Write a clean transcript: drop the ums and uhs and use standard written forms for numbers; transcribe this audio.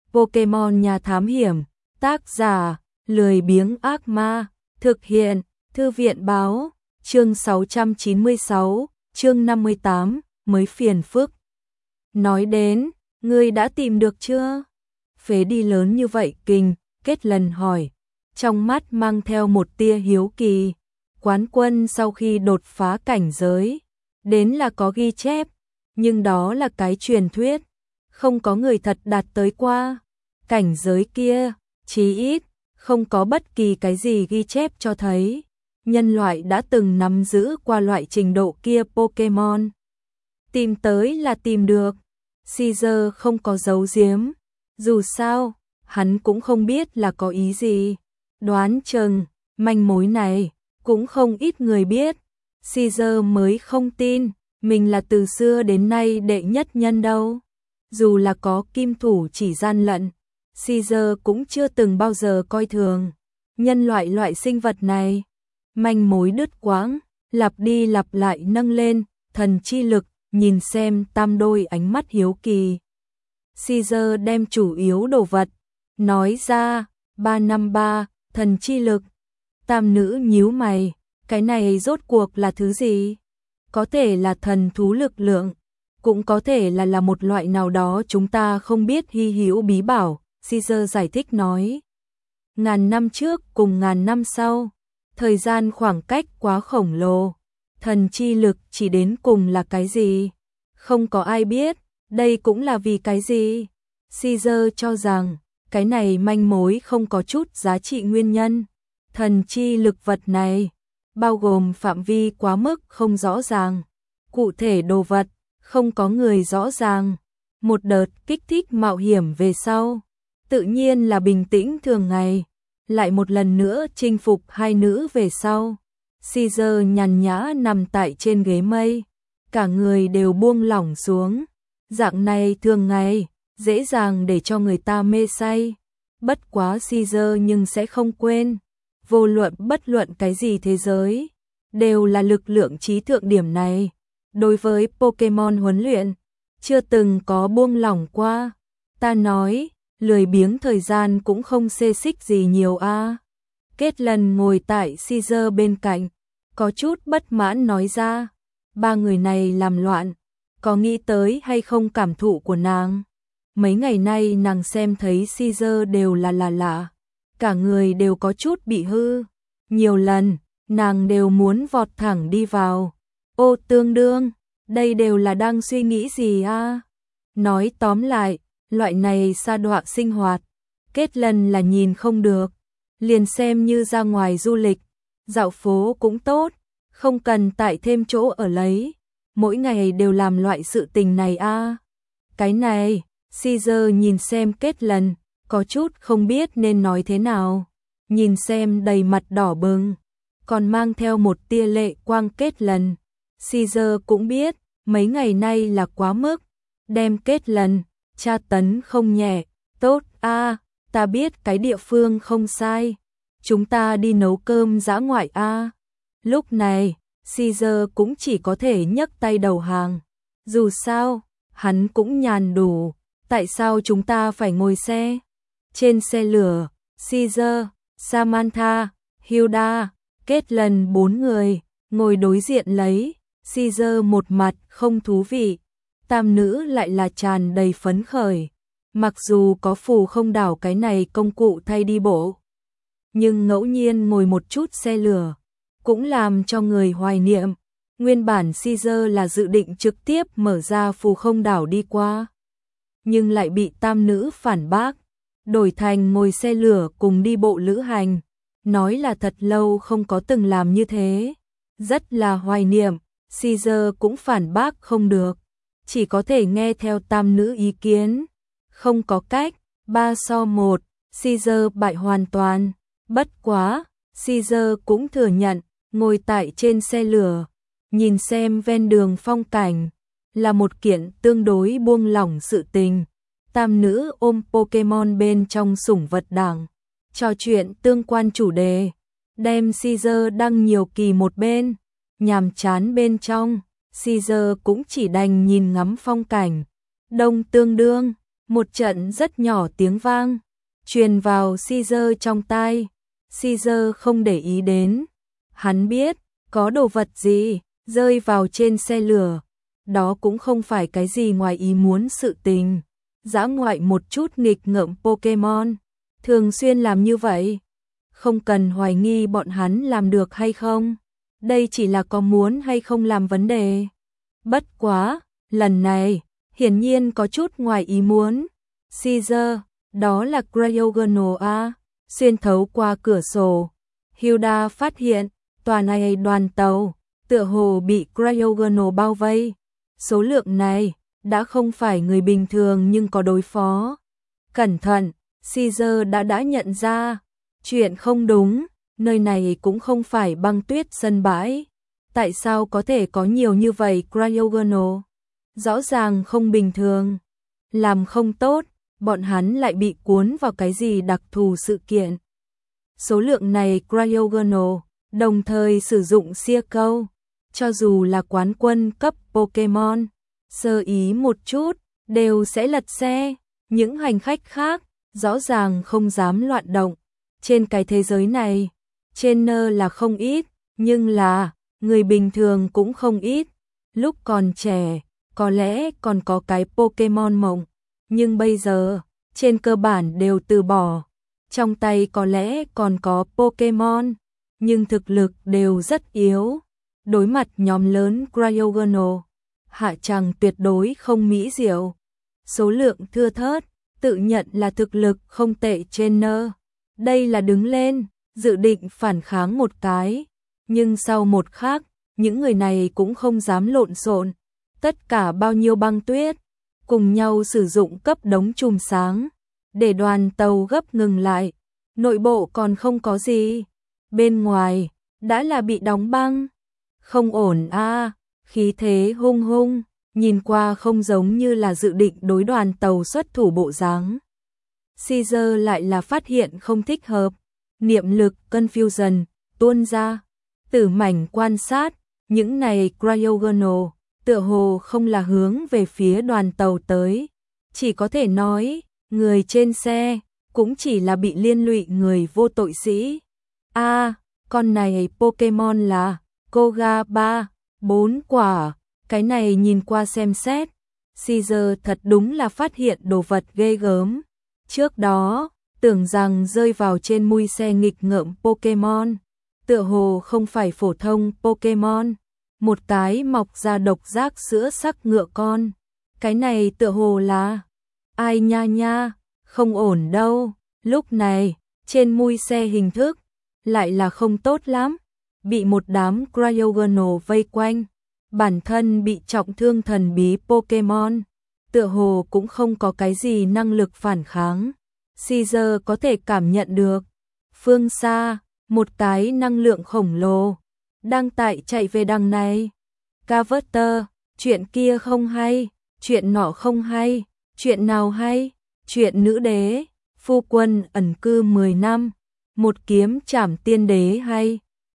Pokemon Nhà Thám Hiểm, tác giả, lười biếng ác ma, thực hiện, Thư viện báo, chương 696, chương 58, mới phiền phức. Nói đến, ngươi đã tìm được chưa? Phế đi lớn như vậy kinh, Kết lần hỏi, trong mắt mang theo một tia hiếu kỳ. Quán quân sau khi đột phá cảnh giới, đến là có ghi chép, nhưng đó là cái truyền thuyết, không có người thật đạt tới qua. Cảnh giới kia, chí ít, không có bất kỳ cái gì ghi chép cho thấy nhân loại đã từng nắm giữ qua loại trình độ kia Pokemon. Tìm tới là tìm được, Caesar không có giấu giếm, dù sao, hắn cũng không biết là có ý gì. Đoán chừng, manh mối này, cũng không ít người biết. Caesar mới không tin, mình là từ xưa đến nay đệ nhất nhân đâu. Dù là có kim thủ chỉ gian lận, Caesar cũng chưa từng bao giờ coi thường nhân loại sinh vật này. Manh mối đứt quãng, lặp đi lặp lại nâng lên, thần chi lực, nhìn xem tam đôi ánh mắt hiếu kỳ. Caesar đem chủ yếu đồ vật, nói ra, 353, thần chi lực. Tam nữ nhíu mày, cái này rốt cuộc là thứ gì? Có thể là thần thú lực lượng, cũng có thể là một loại nào đó chúng ta không biết hy hữu bí bảo, Caesar giải thích nói. Ngàn năm trước cùng ngàn năm sau, thời gian khoảng cách quá khổng lồ, thần chi lực chỉ đến cùng là cái gì? Không có ai biết, đây cũng là vì cái gì? Caesar cho rằng, cái này manh mối không có chút giá trị nguyên nhân. Thần chi lực vật này, bao gồm phạm vi quá mức không rõ ràng, cụ thể đồ vật, không có người rõ ràng. Một đợt kích thích mạo hiểm về sau, tự nhiên là bình tĩnh thường ngày, lại một lần nữa chinh phục hai nữ về sau. Caesar nhàn nhã nằm tại trên ghế mây, cả người đều buông lỏng xuống. Dạng này thường ngày, dễ dàng để cho người ta mê say. Bất quá Caesar nhưng sẽ không quên, vô luận bất luận cái gì thế giới, đều là lực lượng trí thượng điểm này. Đối với Pokemon huấn luyện, chưa từng có buông lỏng qua. Ta nói, lười biếng thời gian cũng không xê xích gì nhiều a. Kết lần ngồi tại Caesar bên cạnh, có chút bất mãn nói ra, ba người này làm loạn, có nghĩ tới hay không cảm thụ của nàng? Mấy ngày nay nàng xem thấy Caesar đều là lạ, cả người đều có chút bị hư. Nhiều lần, nàng đều muốn vọt thẳng đi vào. Ô tương đương, đây đều là đang suy nghĩ gì a? Nói tóm lại, loại này sa đọa sinh hoạt, Kết lần là nhìn không được. Liền xem như ra ngoài du lịch, dạo phố cũng tốt, không cần tại thêm chỗ ở lấy. Mỗi ngày đều làm loại sự tình này a. Cái này, Caesar nhìn xem Kết lần, có chút không biết nên nói thế nào. Nhìn xem đầy mặt đỏ bừng, còn mang theo một tia lệ quang Kết lần. Caesar cũng biết, mấy ngày nay là quá mức, đem Kết lần, tra tấn không nhẹ. Tốt a, ta biết cái địa phương không sai, chúng ta đi nấu cơm dã ngoại a. Lúc này, Caesar cũng chỉ có thể nhấc tay đầu hàng. Dù sao, hắn cũng nhàn đủ, tại sao chúng ta phải ngồi xe? Trên xe lửa, Caesar, Samantha, Hilda, Kết lần 4 người, ngồi đối diện lấy. Caesar một mặt không thú vị, tam nữ lại là tràn đầy phấn khởi. Mặc dù có phù không đảo cái này công cụ thay đi bộ, nhưng ngẫu nhiên ngồi một chút xe lửa, cũng làm cho người hoài niệm. Nguyên bản Caesar là dự định trực tiếp mở ra phù không đảo đi qua, nhưng lại bị tam nữ phản bác, đổi thành ngồi xe lửa cùng đi bộ lữ hành. Nói là thật lâu không có từng làm như thế, rất là hoài niệm. Caesar cũng phản bác không được, chỉ có thể nghe theo tam nữ ý kiến. Không có cách, 3-1, Caesar bại hoàn toàn. Bất quá, Caesar cũng thừa nhận, ngồi tại trên xe lửa, nhìn xem ven đường phong cảnh, là một kiện tương đối buông lỏng sự tình. Tam nữ ôm Pokemon bên trong sủng vật đảng, trò chuyện tương quan chủ đề, đem Caesar đăng nhiều kỳ một bên. Nhàm chán bên trong, Caesar cũng chỉ đành nhìn ngắm phong cảnh. Đông tương đương, Một trận rất nhỏ tiếng vang truyền vào Caesar trong tai. Caesar không để ý đến. Hắn biết có đồ vật gì rơi vào trên xe lửa. Đó cũng không phải cái gì ngoài ý muốn sự tình. Dã ngoại một chút nghịch ngợm Pokemon. Thường xuyên làm như vậy. Không cần hoài nghi bọn hắn làm được hay không. Đây chỉ là có muốn hay không làm vấn đề. Bất quá, lần này, hiển nhiên có chút ngoài ý muốn. Caesar, đó là Cryogonal A. Xuyên thấu qua cửa sổ. Hilda phát hiện, tòa này đoàn tàu, tựa hồ bị Cryogonal bao vây. Số lượng này, đã không phải người bình thường nhưng có đối phó. Cẩn thận, Caesar đã nhận ra. Chuyện không đúng, nơi này cũng không phải băng tuyết sân bãi. Tại sao có thể có nhiều như vậy Cryogonal? Rõ ràng không bình thường. Làm không tốt, bọn hắn lại bị cuốn vào cái gì đặc thù sự kiện. Số lượng này Cryogonal, đồng thời sử dụng xia câu. Cho dù là quán quân cấp Pokemon, sơ ý một chút, đều sẽ lật xe. Những hành khách khác, rõ ràng không dám loạn động. Trên cái thế giới này, trainer là không ít, nhưng là, người bình thường cũng không ít. Lúc còn trẻ, có lẽ còn có cái Pokemon mộng, nhưng bây giờ, trên cơ bản đều từ bỏ. Trong tay có lẽ còn có Pokemon, nhưng thực lực đều rất yếu. Đối mặt nhóm lớn Cryogonal, hạ chàng tuyệt đối không mỹ diệu. Số lượng thưa thớt, tự nhận là thực lực không tệ trainer. Đây là đứng lên, dự định phản kháng một cái. Nhưng sau một khắc, những người này cũng không dám lộn xộn. Tất cả bao nhiêu băng tuyết, cùng nhau sử dụng cấp đống chùm sáng, để đoàn tàu gấp ngừng lại. Nội bộ còn không có gì. Bên ngoài, đã là bị đóng băng. Không ổn a, khí thế hung hung, nhìn qua không giống như là dự định đối đoàn tàu xuất thủ bộ dáng. Caesar lại là phát hiện không thích hợp. Niệm lực Confusion tuôn ra. Tử mảnh quan sát, những này Cryogonal, tựa hồ không là hướng về phía đoàn tàu tới. Chỉ có thể nói, người trên xe, cũng chỉ là bị liên lụy người vô tội sĩ. Con này Pokemon là Koga 3, 4 quả. Cái này nhìn qua xem xét, Caesar thật đúng là phát hiện đồ vật ghê gớm. Trước đó, tưởng rằng rơi vào trên mui xe nghịch ngợm Pokemon, tựa hồ không phải phổ thông Pokemon, một cái mọc ra độc giác sữa sắc ngựa con. Cái này tựa hồ là ai nha nha, không ổn đâu. Lúc này, trên mui xe hình thức lại là không tốt lắm, bị một đám Cryogonal vây quanh. Bản thân bị trọng thương thần bí Pokemon, tựa hồ cũng không có cái gì năng lực phản kháng. Caesar có thể cảm nhận được. Phương xa, một cái năng lượng khổng lồ đang chạy về đằng này. Carter, chuyện kia không hay, chuyện nọ không hay, chuyện nào hay? Chuyện nữ đế, phu quân ẩn cư 10 năm, một kiếm trảm tiên đế hay?